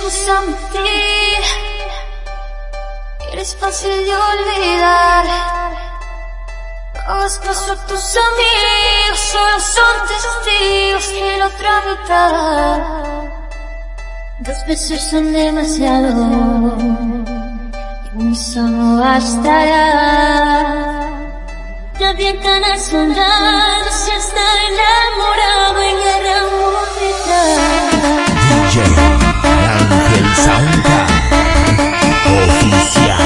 gusta mentir, eres fácil de olvidar. No hagas caso a tus amigos, solo son testigos que la otra mitad. 2 veces son demasiado, y un solo bastará. Ya bien tan asombrado, si está enamorado en guerra mundial. DJ Ángel Soundcar Oficial.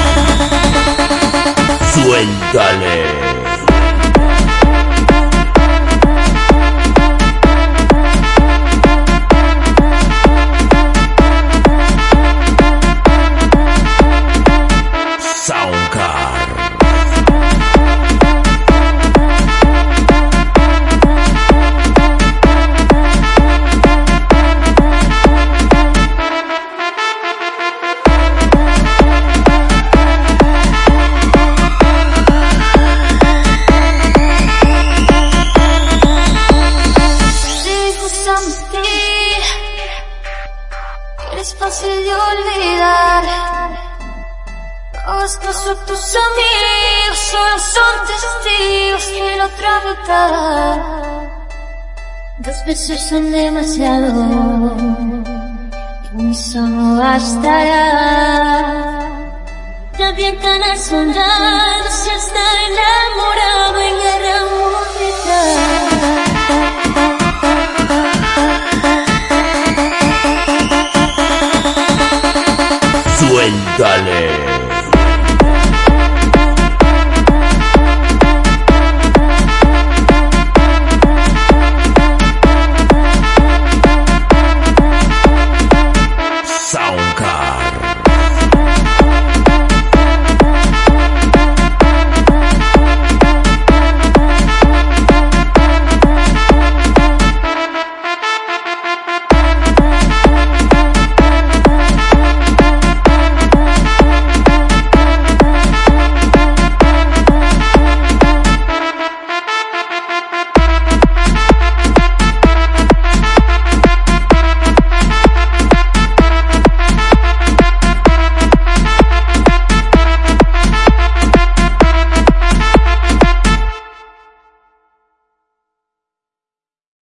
Suéltale. Es fácil de olvidar. No hagas caso a tus amigos, solo son testigos que la otra mitad. 2 veces son demasiado, y un solo bastará. Ya bien tan asombrado, si está enamorado.